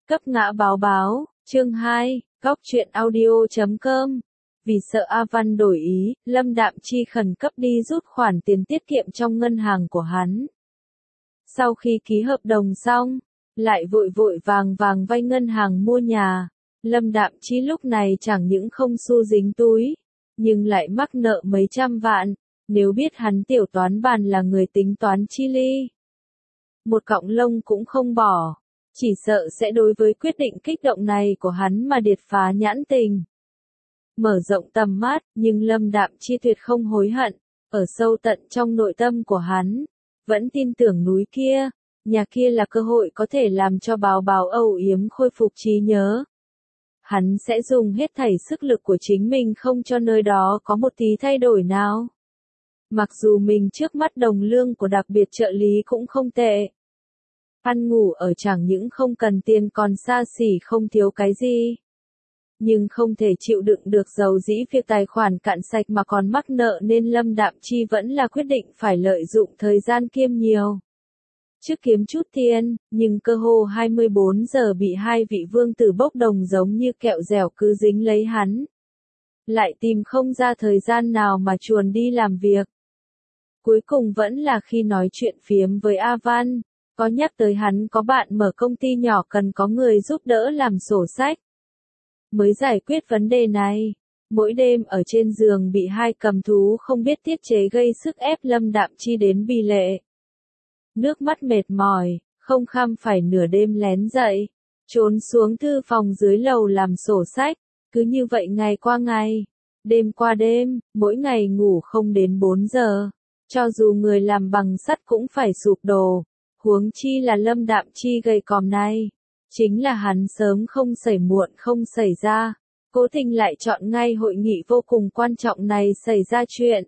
Cấp ngã báo báo, chương 2, góc truyện audio.com. Vì sợ A Văn đổi ý, Lâm Đạm Chi khẩn cấp đi rút khoản tiền tiết kiệm trong ngân hàng của hắn. Sau khi ký hợp đồng xong, lại vội vội vàng vàng vay ngân hàng mua nhà. Lâm Đạm Chi lúc này chẳng những không xu dính túi, nhưng lại mắc nợ mấy trăm vạn. Nếu biết hắn tiểu toán bàn là người tính toán chi ly, một cọng lông cũng không bỏ, chỉ sợ sẽ đối với quyết định kích động này của hắn mà điệt phá nhãn tình. Mở rộng tầm mắt, nhưng Lâm Đạm Chi tuyệt không hối hận, ở sâu tận trong nội tâm của hắn, vẫn tin tưởng núi kia, nhà kia là cơ hội có thể làm cho Báo Báo âu yếm khôi phục trí nhớ. Hắn sẽ dùng hết thảy sức lực của chính mình không cho nơi đó có một tí thay đổi nào. Mặc dù mình trước mắt đồng lương của đặc biệt trợ lý cũng không tệ. Ăn ngủ ở chẳng những không cần tiền còn xa xỉ không thiếu cái gì. Nhưng không thể chịu đựng được dầu dĩ việc tài khoản cạn sạch mà còn mắc nợ nên Lâm Đạm Chi vẫn là quyết định phải lợi dụng thời gian kiêm nhiều. Trước kiếm chút tiền, nhưng cơ hồ 24 giờ bị hai vị vương tử bốc đồng giống như kẹo dẻo cứ dính lấy hắn. Lại tìm không ra thời gian nào mà chuồn đi làm việc. Cuối cùng vẫn là khi nói chuyện phiếm với A Văn, có nhắc tới hắn có bạn mở công ty nhỏ cần có người giúp đỡ làm sổ sách. Mới giải quyết vấn đề này, mỗi đêm ở trên giường bị hai cầm thú không biết tiết chế gây sức ép Lâm Đạm Chi đến bì lệ. Nước mắt mệt mỏi, không kham phải nửa đêm lén dậy, trốn xuống thư phòng dưới lầu làm sổ sách, cứ như vậy ngày qua ngày, đêm qua đêm, mỗi ngày ngủ không đến 4 giờ. Cho dù người làm bằng sắt cũng phải sụp đổ, huống chi là Lâm Đạm Chi gầy còm này. Chính là hắn sớm không xảy muộn không xảy ra, cố tình lại chọn ngay hội nghị vô cùng quan trọng này xảy ra chuyện.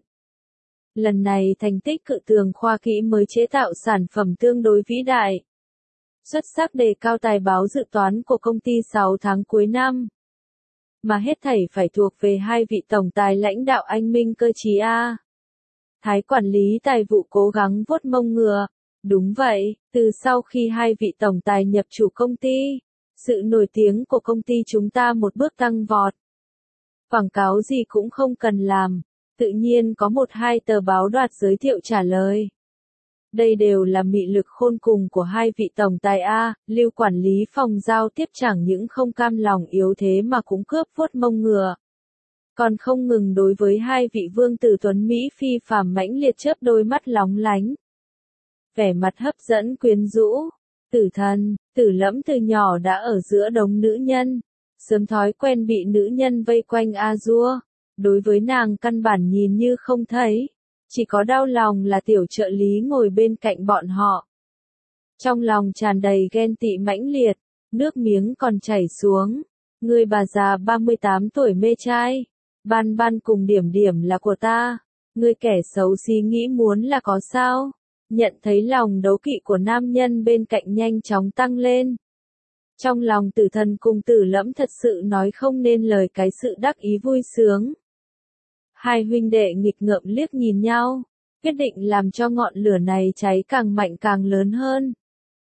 Lần này thành tích cự tường khoa kỹ mới chế tạo sản phẩm tương đối vĩ đại. Xuất sắc đề cao tài báo dự toán của công ty 6 tháng cuối năm. Mà hết thảy phải thuộc về hai vị tổng tài lãnh đạo anh minh cơ trí A. Thái quản lý tài vụ cố gắng vuốt mông ngựa. Đúng vậy, từ sau khi hai vị tổng tài nhập chủ công ty, sự nổi tiếng của công ty chúng ta một bước tăng vọt. Quảng cáo gì cũng không cần làm, tự nhiên có một hai tờ báo đoạt giới thiệu trả lời. Đây đều là mị lực khôn cùng của hai vị tổng tài A, Lưu quản lý phòng giao tiếp chẳng những không cam lòng yếu thế mà cũng cướp vuốt mông ngựa. Còn không ngừng đối với hai vị vương tử tuấn Mỹ phi phàm mãnh liệt chớp đôi mắt lóng lánh. Vẻ mặt hấp dẫn quyến rũ, Tử Thần, Tử Lẫm từ nhỏ đã ở giữa đống nữ nhân, sớm thói quen bị nữ nhân vây quanh a dua, đối với nàng căn bản nhìn như không thấy, chỉ có đau lòng là tiểu trợ lý ngồi bên cạnh bọn họ. Trong lòng tràn đầy ghen tị mãnh liệt, nước miếng còn chảy xuống, người bà già 38 tuổi mê trai, Ban Ban cùng Điểm Điểm là của ta, người kẻ xấu xí nghĩ muốn là có sao? Nhận thấy lòng đấu kỵ của nam nhân bên cạnh nhanh chóng tăng lên. Trong lòng Tử Thần cùng Tử Lẫm thật sự nói không nên lời cái sự đắc ý vui sướng. Hai huynh đệ nghịch ngợm liếc nhìn nhau, quyết định làm cho ngọn lửa này cháy càng mạnh càng lớn hơn.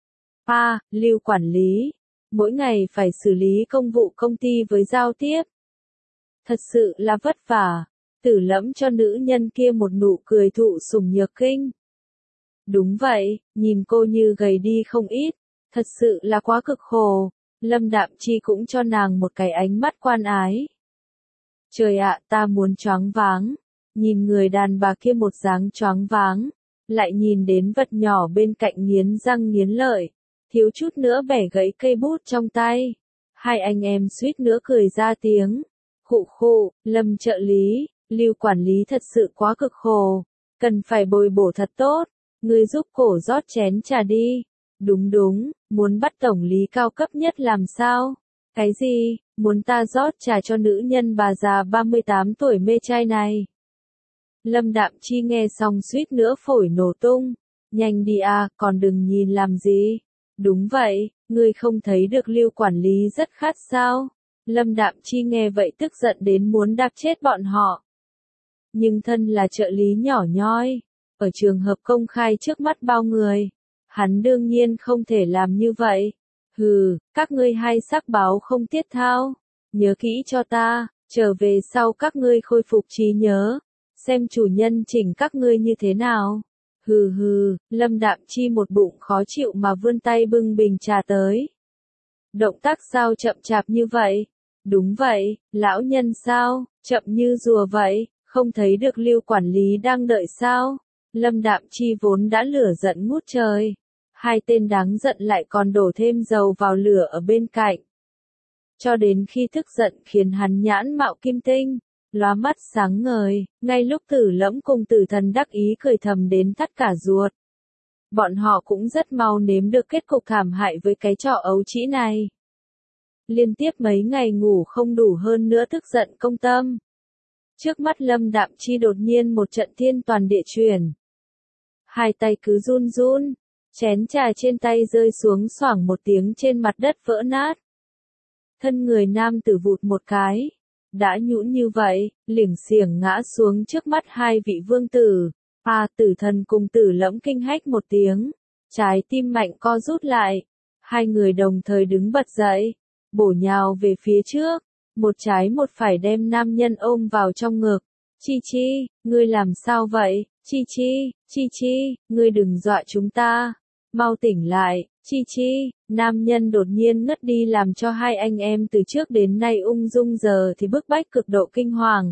Lưu quản lý, mỗi ngày phải xử lý công vụ công ty với giao tiếp. Thật sự là vất vả, Tử Lẫm cho nữ nhân kia một nụ cười thụ sủng nhược kinh. Đúng vậy, nhìn cô như gầy đi không ít, thật sự là quá cực khổ, Lâm Đạm Chi cũng cho nàng một cái ánh mắt quan ái. Trời ạ, ta muốn choáng váng, nhìn người đàn bà kia một dáng choáng váng, lại nhìn đến vật nhỏ bên cạnh nghiến răng nghiến lợi, thiếu chút nữa bẻ gãy cây bút trong tay. Hai anh em suýt nữa cười ra tiếng. Khụ khụ, Lâm trợ lý, Lưu quản lý thật sự quá cực khổ, cần phải bồi bổ thật tốt. Ngươi giúp cổ rót chén trà đi. Đúng đúng, muốn bắt tổng lý cao cấp nhất làm sao? Cái gì, muốn ta rót trà cho nữ nhân bà già 38 tuổi mê trai này? Lâm Đạm Chi nghe xong suýt nữa phổi nổ tung. Nhanh đi à, còn đừng nhìn làm gì. Đúng vậy, ngươi không thấy được Lưu quản lý rất khát sao? Lâm Đạm Chi nghe vậy tức giận đến muốn đạp chết bọn họ. Nhưng thân là trợ lý nhỏ nhoi. Ở trường hợp công khai trước mắt bao người, hắn đương nhiên không thể làm như vậy. Hừ, các ngươi hay sắc báo không tiết thao. Nhớ kỹ cho ta, trở về sau các ngươi khôi phục trí nhớ. Xem chủ nhân chỉnh các ngươi như thế nào. Hừ hừ, Lâm Đạm Chi một bụng khó chịu mà vươn tay bưng bình trà tới. Động tác sao chậm chạp như vậy? Đúng vậy, lão nhân sao, chậm như rùa vậy, không thấy được Lưu quản lý đang đợi sao? Lâm Đạm Chi vốn đã lửa giận ngút trời. Hai tên đáng giận lại còn đổ thêm dầu vào lửa ở bên cạnh. Cho đến khi tức giận khiến hắn nhãn mạo kim tinh, lóa mắt sáng ngời, ngay lúc Tử Lẫm cùng Tử Thần đắc ý cười thầm đến thắt cả ruột. Bọn họ cũng rất mau nếm được kết cục thảm hại với cái trò ấu trĩ này. Liên tiếp mấy ngày ngủ không đủ hơn nữa tức giận công tâm. Trước mắt Lâm Đạm Chi đột nhiên một trận thiên toàn địa chuyển. Hai tay cứ run run, chén trà trên tay rơi xuống xoảng một tiếng trên mặt đất vỡ nát. Thân người nam tử vụt một cái, đã nhũn như vậy, liềng xiềng ngã xuống trước mắt hai vị vương tử. Tử Thần cùng Tử Lẫm kinh hách một tiếng, trái tim mạnh co rút lại. Hai người đồng thời đứng bật dậy, bổ nhào về phía trước, một trái một phải đem nam nhân ôm vào trong ngực. Chi Chi, ngươi làm sao vậy? Chi Chi, ngươi đừng dọa chúng ta. Mau tỉnh lại, Chi Chi. Nam nhân đột nhiên ngất đi làm cho hai anh em từ trước đến nay ung dung giờ thì bức bách cực độ kinh hoàng.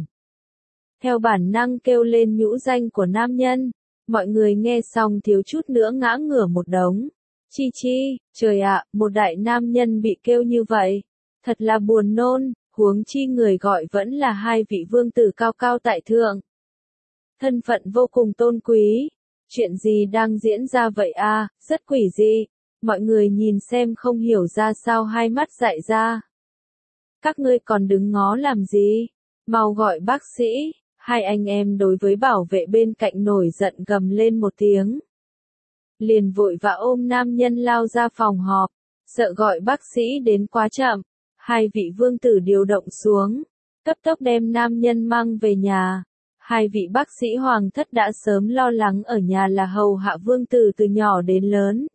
Theo bản năng kêu lên nhũ danh của nam nhân, mọi người nghe xong thiếu chút nữa ngã ngửa một đống. Chi Chi, trời ạ, một đại nam nhân bị kêu như vậy, thật là buồn nôn, huống chi người gọi vẫn là hai vị vương tử cao cao tại thượng. Thân phận vô cùng tôn quý, chuyện gì đang diễn ra vậy à, rất quỷ dị, mọi người nhìn xem không hiểu ra sao hai mắt dại ra. Các ngươi còn đứng ngó làm gì, mau gọi bác sĩ. Hai anh em đối với bảo vệ bên cạnh nổi giận gầm lên một tiếng. Liền vội vã ôm nam nhân lao ra phòng họp, sợ gọi bác sĩ đến quá chậm. Hai vị vương tử điều động xuống, cấp tốc đem nam nhân mang về nhà. Hai vị bác sĩ hoàng thất đã sớm lo lắng ở nhà là hầu hạ vương tử từ nhỏ đến lớn.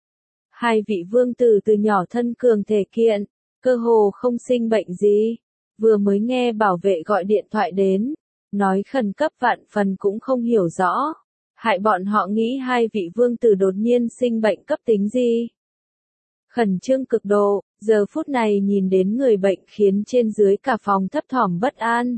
Hai vị vương tử từ nhỏ thân cường thể kiện, cơ hồ không sinh bệnh gì. Vừa mới nghe bảo vệ gọi điện thoại đến, nói khẩn cấp vạn phần cũng không hiểu rõ. Hại bọn họ nghĩ hai vị vương tử đột nhiên sinh bệnh cấp tính gì. Khẩn trương cực độ, giờ phút này nhìn đến người bệnh khiến trên dưới cả phòng thấp thỏm bất an.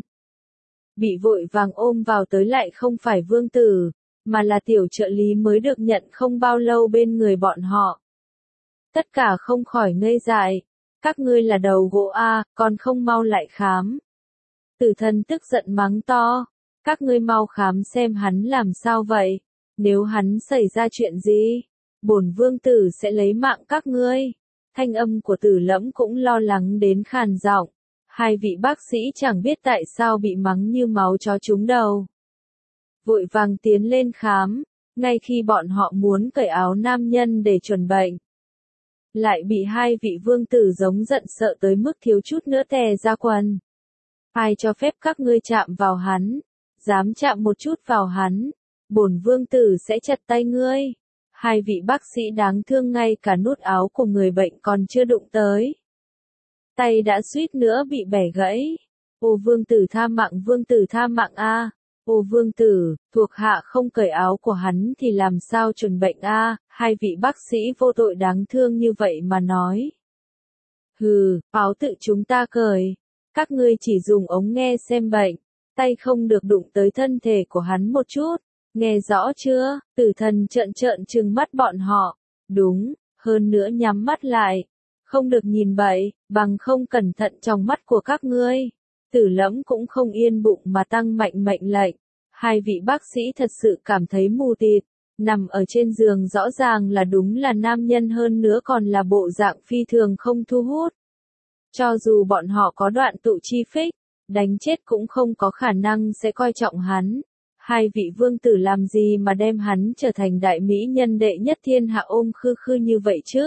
Bị vội vàng ôm vào tới lại không phải vương tử, mà là tiểu trợ lý mới được nhận không bao lâu bên người bọn họ. Tất cả không khỏi ngây dại, các ngươi là đầu gỗ a, còn không mau lại khám. Tử Thần tức giận mắng to, các ngươi mau khám xem hắn làm sao vậy, nếu hắn xảy ra chuyện gì, bổn vương tử sẽ lấy mạng các ngươi. Thanh âm của Tử Lẫm cũng lo lắng đến khàn giọng, hai vị bác sĩ chẳng biết tại sao bị mắng như máu chó trúng đầu. Vội vàng tiến lên khám, ngay khi bọn họ muốn cởi áo nam nhân để chuẩn bệnh. Lại bị hai vị vương tử giống giận sợ tới mức thiếu chút nữa tè ra quần. Ai cho phép các ngươi chạm vào hắn, dám chạm một chút vào hắn, bổn vương tử sẽ chặt tay ngươi. Hai vị bác sĩ đáng thương ngay cả nút áo của người bệnh còn chưa đụng tới. Tay đã suýt nữa bị bẻ gãy. Ô vương tử tha mạng a. Ô vương tử, thuộc hạ không cởi áo của hắn thì làm sao chuẩn bệnh a. Hai vị bác sĩ vô tội đáng thương như vậy mà nói. Hừ, áo tự chúng ta cởi. Các ngươi chỉ dùng ống nghe xem bệnh, tay không được đụng tới thân thể của hắn một chút. Nghe rõ chưa? Tử Thần trợn trừng mắt bọn họ. Đúng, hơn nữa nhắm mắt lại. Không được nhìn bậy, bằng không cẩn thận trong mắt của các ngươi. Tử Lẫm cũng không yên bụng mà tăng mạnh mệnh lệnh. Hai vị bác sĩ thật sự cảm thấy mù tịt. Nằm ở trên giường rõ ràng là đúng là nam nhân hơn nữa còn là bộ dạng phi thường không thu hút. Cho dù bọn họ có đoạn tụ chi phích, đánh chết cũng không có khả năng sẽ coi trọng hắn. Hai vị vương tử làm gì mà đem hắn trở thành đại mỹ nhân đệ nhất thiên hạ ôm khư khư như vậy chứ?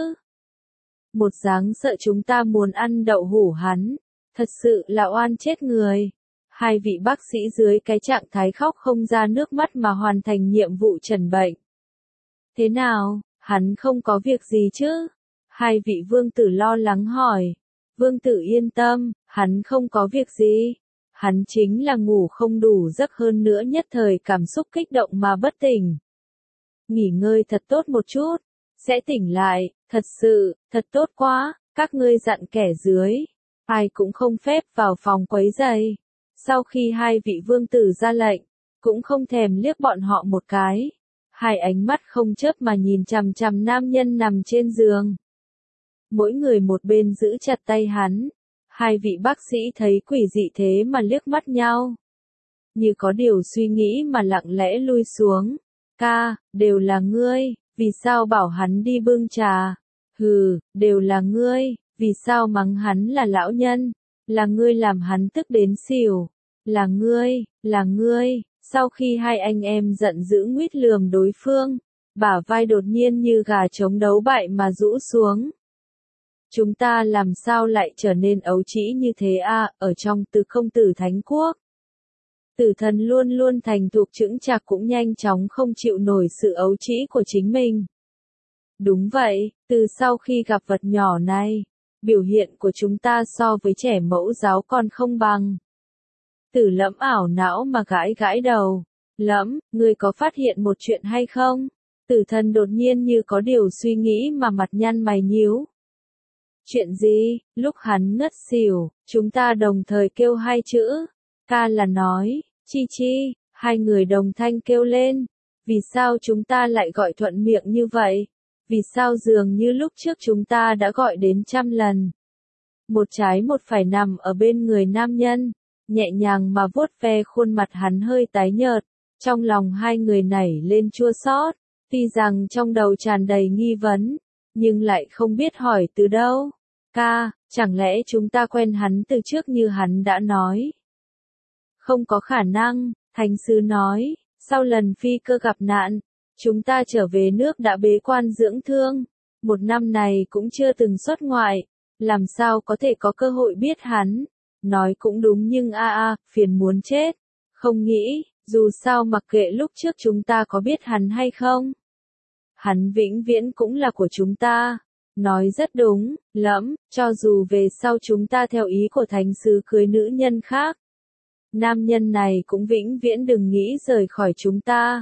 Một dáng sợ chúng ta muốn ăn đậu hủ hắn, thật sự là oan chết người. Hai vị bác sĩ dưới cái trạng thái khóc không ra nước mắt mà hoàn thành nhiệm vụ trần bệnh. Thế nào, hắn không có việc gì chứ? Hai vị vương tử lo lắng hỏi. Vương tử yên tâm, hắn không có việc gì. Hắn chính là ngủ không đủ giấc, hơn nữa nhất thời cảm xúc kích động mà bất tỉnh. Nghỉ ngơi thật tốt một chút, sẽ tỉnh lại, thật sự, thật tốt quá, các ngươi dặn kẻ dưới. Ai cũng không phép vào phòng quấy rầy. Sau khi hai vị vương tử ra lệnh, cũng không thèm liếc bọn họ một cái. Hai ánh mắt không chớp mà nhìn chằm chằm nam nhân nằm trên giường. Mỗi người một bên giữ chặt tay hắn. Hai vị bác sĩ thấy quỷ dị thế mà liếc mắt nhau. Như có điều suy nghĩ mà lặng lẽ lui xuống. Ca, đều là ngươi, vì sao bảo hắn đi bưng trà? Hừ, đều là ngươi, vì sao mắng hắn là lão nhân? Là ngươi làm hắn tức đến xỉu. Là ngươi. Sau khi hai anh em giận dữ nguýt lườm đối phương, bả vai đột nhiên như gà trống đấu bại mà rũ xuống. Chúng ta làm sao lại trở nên ấu trĩ như thế à, ở trong Từ Công Tử Thánh Quốc. Tử thần luôn luôn thành thục chững chạc cũng nhanh chóng không chịu nổi sự ấu trĩ của chính mình. Đúng vậy, từ sau khi gặp vật nhỏ này, biểu hiện của chúng ta so với trẻ mẫu giáo còn không bằng. Tử Lẫm ảo não mà gãi gãi đầu. Lẫm, ngươi có phát hiện một chuyện hay không? Tử thần đột nhiên như có điều suy nghĩ mà mặt nhăn mày nhíu. Chuyện gì? Lúc hắn ngất xỉu, chúng ta đồng thời kêu hai chữ. Ca là nói, chi chi, hai người đồng thanh kêu lên. Vì sao chúng ta lại gọi thuận miệng như vậy? Vì sao dường như lúc trước chúng ta đã gọi đến 100 lần? Một trái một phải nằm ở bên người nam nhân, nhẹ nhàng mà vuốt ve khuôn mặt hắn hơi tái nhợt. Trong lòng hai người nảy lên chua xót, tuy rằng trong đầu tràn đầy nghi vấn, nhưng lại không biết hỏi từ đâu. Ca, chẳng lẽ chúng ta quen hắn từ trước như hắn đã nói? Không có khả năng, Thánh Sứ nói, sau lần phi cơ gặp nạn, chúng ta trở về nước đã bế quan dưỡng thương, một năm này cũng chưa từng xuất ngoại, làm sao có thể có cơ hội biết hắn? Nói cũng đúng nhưng phiền muốn chết, không nghĩ, dù sao mặc kệ lúc trước chúng ta có biết hắn hay không. Hắn vĩnh viễn cũng là của chúng ta. Nói rất đúng, Lẫm, cho dù về sau chúng ta theo ý của Thánh Sứ cưới nữ nhân khác, nam nhân này cũng vĩnh viễn đừng nghĩ rời khỏi chúng ta.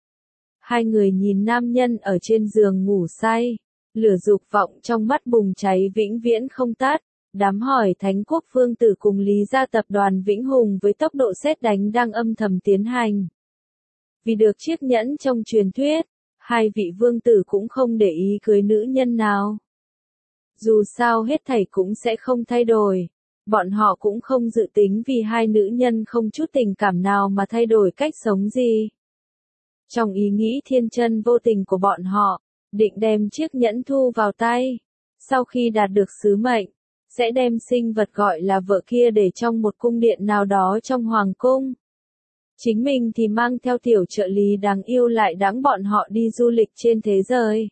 Hai người nhìn nam nhân ở trên giường ngủ say, lửa dục vọng trong mắt bùng cháy vĩnh viễn không tắt. Đám hỏi Thánh Quốc vương tử cùng Lý gia tập đoàn Vĩnh Hùng với tốc độ sét đánh đang âm thầm tiến hành. Vì được chiếc nhẫn trong truyền thuyết, hai vị vương tử cũng không để ý cưới nữ nhân nào. Dù sao hết thảy cũng sẽ không thay đổi. Bọn họ cũng không dự tính vì hai nữ nhân không chút tình cảm nào mà thay đổi cách sống gì. Trong ý nghĩ thiên chân vô tình của bọn họ, định đem chiếc nhẫn thu vào tay. Sau khi đạt được sứ mệnh, sẽ đem sinh vật gọi là vợ kia để trong một cung điện nào đó trong hoàng cung. Chính mình thì mang theo tiểu trợ lý đáng yêu lại đáng bọn họ đi du lịch trên thế giới.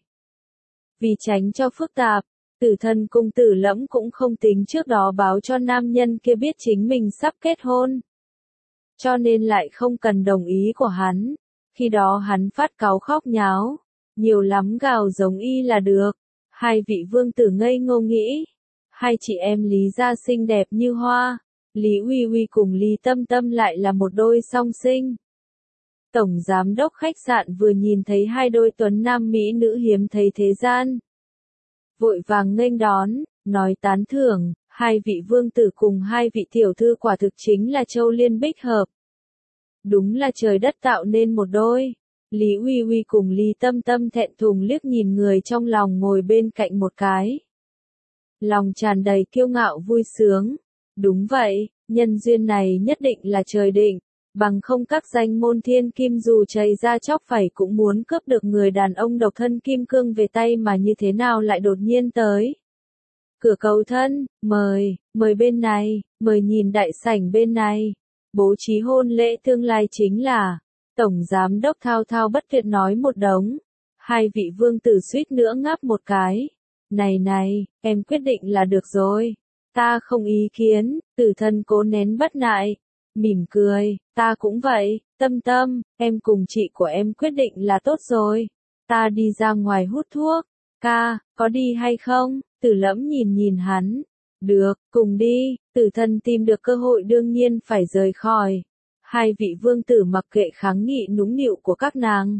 Vì tránh cho phức tạp, Tử Thần cùng Tử Lẫm cũng không tính trước đó báo cho nam nhân kia biết chính mình sắp kết hôn. Cho nên lại không cần đồng ý của hắn. Khi đó hắn phát cáu khóc nháo, nhiều lắm gào giống y là được. Hai vị vương tử ngây ngô nghĩ. Hai chị em Lý gia xinh đẹp như hoa. Lý Uy Uy cùng Lý Tâm Tâm lại là một đôi song sinh. Tổng giám đốc khách sạn vừa nhìn thấy hai đôi tuấn nam mỹ nữ hiếm thấy thế gian, vội vàng nghênh đón, nói tán thưởng, hai vị vương tử cùng hai vị tiểu thư quả thực chính là châu liên bích hợp. Đúng là trời đất tạo nên một đôi. Lý Uy Uy cùng Lý Tâm Tâm thẹn thùng liếc nhìn người trong lòng ngồi bên cạnh một cái. Lòng tràn đầy kiêu ngạo vui sướng. Đúng vậy, nhân duyên này nhất định là trời định, bằng không các danh môn thiên kim dù chảy ra chóc phẩy cũng muốn cướp được người đàn ông độc thân kim cương về tay mà như thế nào lại đột nhiên tới. Cửa cầu thân, mời bên này, mời nhìn đại sảnh bên này. Bố trí hôn lễ tương lai chính là, Tổng Giám đốc thao thao bất tuyệt nói một đống. Hai vị vương tử suýt nữa ngáp một cái. Này, em quyết định là được rồi. Ta không ý kiến, Tử Thần cố nén bất nại. Mỉm cười, ta cũng vậy, Tâm Tâm, em cùng chị của em quyết định là tốt rồi. Ta đi ra ngoài hút thuốc. Ca, có đi hay không? Tử Lẫm nhìn nhìn hắn. Được, cùng đi. Tử Thần tìm được cơ hội đương nhiên phải rời khỏi. Hai vị vương tử mặc kệ kháng nghị nũng nịu của các nàng.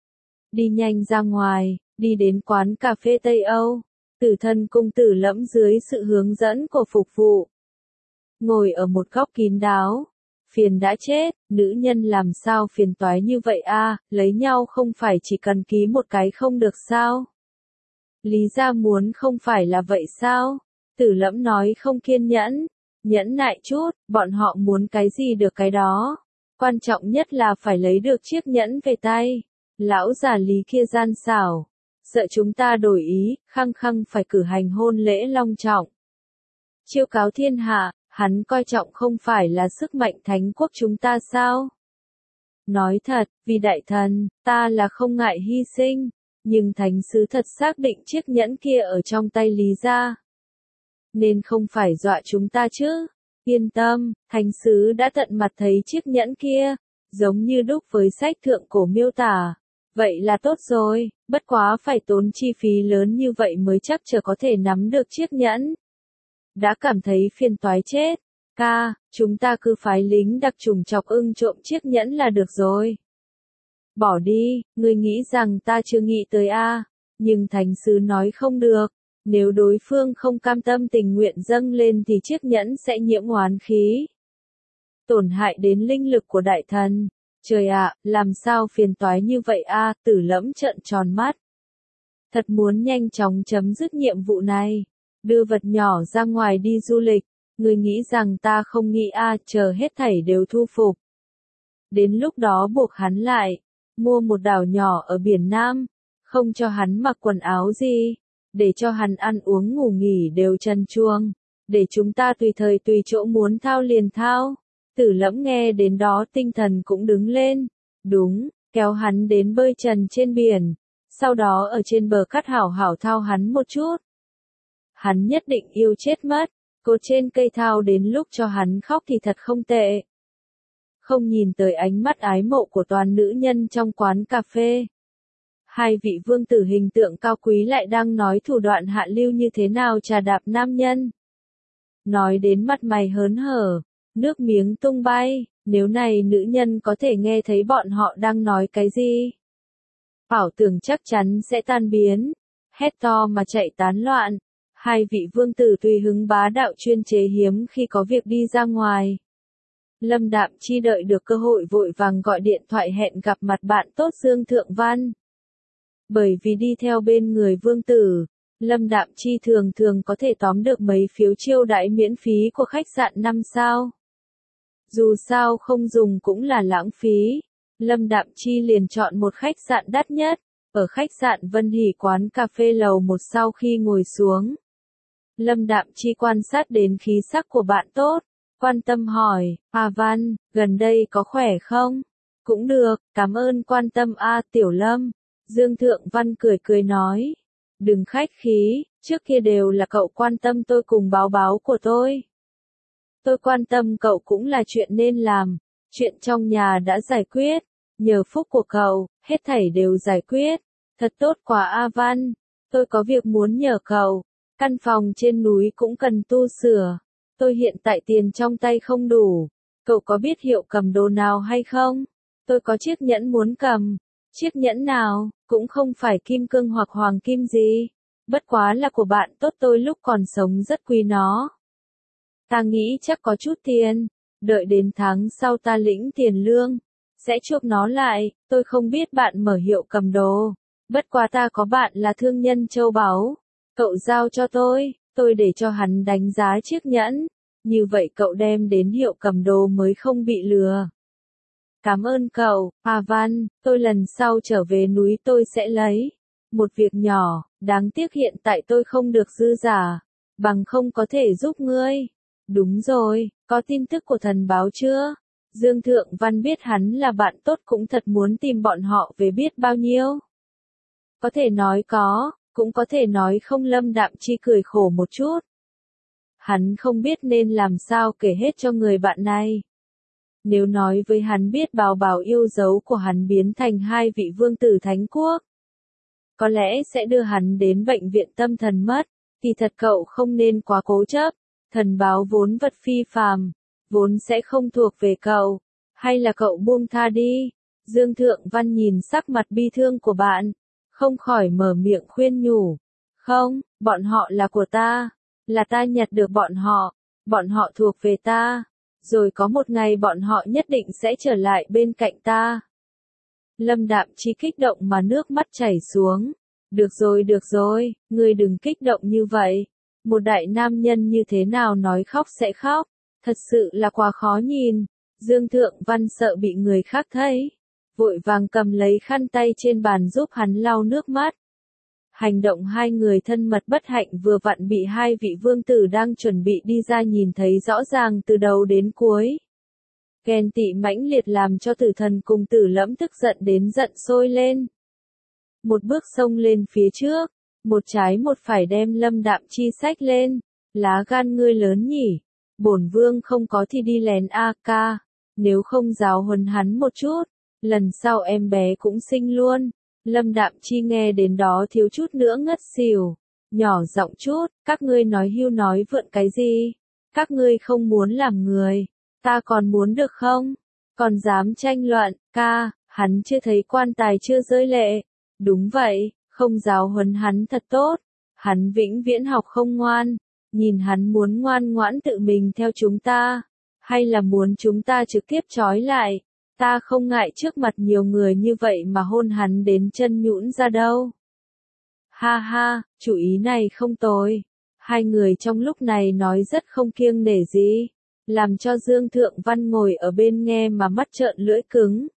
Đi nhanh ra ngoài, đi đến quán cà phê Tây Âu. Tử Thần cùng Tử Lẫm dưới sự hướng dẫn của phục vụ. Ngồi ở một góc kín đáo. Phiền đã chết, nữ nhân làm sao phiền toái như vậy a, lấy nhau không phải chỉ cần ký một cái không được sao? Lý gia muốn không phải là vậy sao? Tử Lẫm nói không kiên nhẫn, nhẫn nại chút, bọn họ muốn cái gì được cái đó. Quan trọng nhất là phải lấy được chiếc nhẫn về tay. Lão già Lý kia gian xảo, sợ chúng ta đổi ý, khăng khăng phải cử hành hôn lễ long trọng. Chiêu cáo thiên hạ, hắn coi trọng không phải là sức mạnh thánh quốc chúng ta sao? Nói thật, vì đại thần, ta là không ngại hy sinh, nhưng thánh sứ thật xác định chiếc nhẫn kia ở trong tay Lý gia. Nên không phải dọa chúng ta chứ? Yên tâm, thánh sứ đã tận mặt thấy chiếc nhẫn kia, giống như đúc với sách thượng cổ miêu tả. Vậy là tốt rồi, bất quá phải tốn chi phí lớn như vậy mới chắc chờ có thể nắm được chiếc nhẫn. Đã cảm thấy phiền toái chết. Ca, chúng ta cứ phái lính đặc chủng chọc ưng trộm chiếc nhẫn là được rồi. Bỏ đi, ngươi nghĩ rằng ta chưa nghĩ tới a? Nhưng thánh sứ nói không được. Nếu đối phương không cam tâm tình nguyện dâng lên thì chiếc nhẫn sẽ nhiễm oán khí. Tổn hại đến linh lực của đại thần. Trời ạ, làm sao phiền toái như vậy a? Tử Lẫm trợn tròn mắt. Thật muốn nhanh chóng chấm dứt nhiệm vụ này. Đưa vật nhỏ ra ngoài đi du lịch. Ngươi nghĩ rằng ta không nghĩ a? Chờ hết thảy đều thu phục. Đến lúc đó buộc hắn lại. Mua một đảo nhỏ ở biển Nam. Không cho hắn mặc quần áo gì. Để cho hắn ăn uống ngủ nghỉ đều trần truồng. Để chúng ta tùy thời tùy chỗ muốn thao liền thao. Tử Lẫm nghe đến đó tinh thần cũng đứng lên. Đúng, kéo hắn đến bơi trần trên biển. Sau đó ở trên bờ cát hảo hảo thao hắn một chút. Hắn nhất định yêu chết mất. Cột trên cây thao đến lúc cho hắn khóc thì thật không tệ. Không nhìn tới ánh mắt ái mộ của toàn nữ nhân trong quán cà phê. Hai vị vương tử hình tượng cao quý lại đang nói thủ đoạn hạ lưu như thế nào trà đạp nam nhân. Nói đến mặt mày hớn hở, nước miếng tung bay, nếu này nữ nhân có thể nghe thấy bọn họ đang nói cái gì. Ảo tưởng chắc chắn sẽ tan biến, hét to mà chạy tán loạn. Hai vị vương tử tùy hứng bá đạo chuyên chế hiếm khi có việc đi ra ngoài. Lâm Đạm Chi đợi được cơ hội vội vàng gọi điện thoại hẹn gặp mặt bạn tốt Dương Thượng Văn. Bởi vì đi theo bên người vương tử, Lâm Đạm Chi thường thường có thể tóm được mấy phiếu chiêu đãi miễn phí của khách sạn 5 sao. Dù sao không dùng cũng là lãng phí, Lâm Đạm Chi liền chọn một khách sạn đắt nhất, ở khách sạn Vân Hỷ quán cà phê lầu 1 sau khi ngồi xuống. Lâm Đạm Chi quan sát đến khí sắc của bạn tốt, quan tâm hỏi, A Văn, gần đây có khỏe không? Cũng được, cảm ơn quan tâm A Tiểu Lâm. Dương Thượng Văn cười cười nói, đừng khách khí, trước kia đều là cậu quan tâm tôi cùng báo báo của tôi. Tôi quan tâm cậu cũng là chuyện nên làm, chuyện trong nhà đã giải quyết, nhờ phúc của cậu, hết thảy đều giải quyết, thật tốt quá A Văn, tôi có việc muốn nhờ cậu, căn phòng trên núi cũng cần tu sửa, tôi hiện tại tiền trong tay không đủ, cậu có biết hiệu cầm đồ nào hay không? Tôi có chiếc nhẫn muốn cầm, chiếc nhẫn nào, cũng không phải kim cương hoặc hoàng kim gì, bất quá là của bạn tốt tôi lúc còn sống rất quý nó. Ta nghĩ chắc có chút tiền, đợi đến tháng sau ta lĩnh tiền lương, sẽ chuộc nó lại, tôi không biết bạn mở hiệu cầm đồ, bất quá ta có bạn là thương nhân châu báu, cậu giao cho tôi để cho hắn đánh giá chiếc nhẫn, như vậy cậu đem đến hiệu cầm đồ mới không bị lừa. Cảm ơn cậu, A Văn, tôi lần sau trở về núi tôi sẽ lấy. Một việc nhỏ, đáng tiếc hiện tại tôi không được dư giả, bằng không có thể giúp ngươi. Đúng rồi, có tin tức của thần báo chưa? Dương Thượng Văn biết hắn là bạn tốt cũng thật muốn tìm bọn họ về biết bao nhiêu. Có thể nói có, cũng có thể nói không. Lâm Đạm Chi cười khổ một chút. Hắn không biết nên làm sao kể hết cho người bạn này. Nếu nói với hắn biết bảo bảo yêu dấu của hắn biến thành hai vị vương tử thánh quốc. có lẽ sẽ đưa hắn đến bệnh viện tâm thần mất. Kỳ thật cậu không nên quá cố chấp, thần báo vốn vật phi phàm, vốn sẽ không thuộc về cậu, hay là cậu buông tha đi. Dương Thượng Văn nhìn sắc mặt bi thương của bạn, không khỏi mở miệng khuyên nhủ. Không, bọn họ là của ta, là ta nhặt được bọn họ thuộc về ta, rồi có một ngày bọn họ nhất định sẽ trở lại bên cạnh ta. Lâm Đạm Chi kích động mà nước mắt chảy xuống. Được rồi, ngươi đừng kích động như vậy. Một đại nam nhân như thế nào nói khóc sẽ khóc, thật sự là quá khó nhìn. Dương Thượng Văn sợ bị người khác thấy, vội vàng cầm lấy khăn tay trên bàn giúp hắn lau nước mắt. Hành động hai người thân mật bất hạnh vừa vặn bị hai vị vương tử đang chuẩn bị đi ra nhìn thấy rõ ràng từ đầu đến cuối. Ghen tị mãnh liệt làm cho Tử Thần cùng Tử Lẫm tức giận đến giận sôi lên. Một bước xông lên phía trước, một trái một phải đem Lâm Đạm Chi xách lên. Lá gan ngươi lớn nhỉ, bổn vương không có thì đi lén a ca, nếu không giáo huấn hắn một chút, lần sau em bé cũng sinh luôn. Lâm Đạm Chi nghe đến đó thiếu chút nữa ngất xỉu, nhỏ giọng chút, các ngươi nói hưu nói vượn cái gì, các ngươi không muốn làm người, ta còn muốn được không, còn dám tranh luận, ca, hắn chưa thấy quan tài chưa rơi lệ, đúng vậy, không giáo huấn hắn thật tốt, hắn vĩnh viễn học không ngoan, nhìn hắn muốn ngoan ngoãn tự mình theo chúng ta, hay là muốn chúng ta trực tiếp trói lại. Ta không ngại trước mặt nhiều người như vậy mà hôn hắn đến chân nhũn ra đâu. Ha ha, chủ ý này không tồi. Hai người trong lúc này nói rất không kiêng nể gì, làm cho Dương Thượng Văn ngồi ở bên nghe mà mắt trợn lưỡi cứng.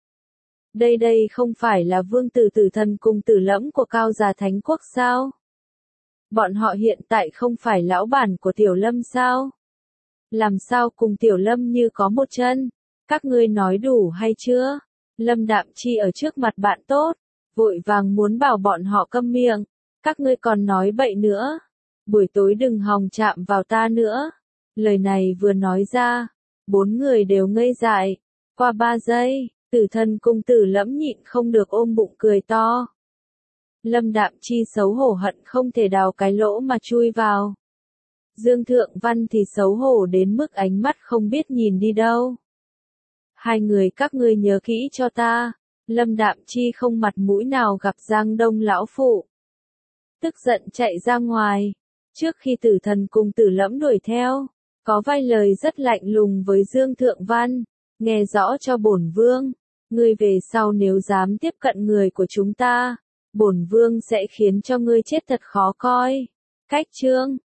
Đây không phải là vương tử Tử Thần cùng Tử Lẫm của Cao Già Thánh Quốc sao? Bọn họ hiện tại không phải lão bản của Tiểu Lâm sao? Làm sao cùng Tiểu Lâm như có một chân? Các ngươi nói đủ hay chưa? Lâm Đạm Chi ở trước mặt bạn tốt, vội vàng muốn bảo bọn họ câm miệng. Các ngươi còn nói bậy nữa. Buổi tối đừng hòng chạm vào ta nữa. Lời này vừa nói ra, bốn người đều ngây dại. Qua 3 giây, Tử Thần cùng Tử Lẫm nhịn không được ôm bụng cười to. Lâm Đạm Chi xấu hổ hận không thể đào cái lỗ mà chui vào. Dương Thượng Văn thì xấu hổ đến mức ánh mắt không biết nhìn đi đâu. Hai người các ngươi nhớ kỹ cho ta, Lâm Đạm Chi không mặt mũi nào gặp Giang Đông lão phụ. Tức giận chạy ra ngoài, trước khi Tử Thần cùng Tử Lẫm đuổi theo, có vài lời rất lạnh lùng với Dương Thượng Văn, nghe rõ cho bổn vương, ngươi về sau nếu dám tiếp cận người của chúng ta, bổn vương sẽ khiến cho ngươi chết thật khó coi. Cách chương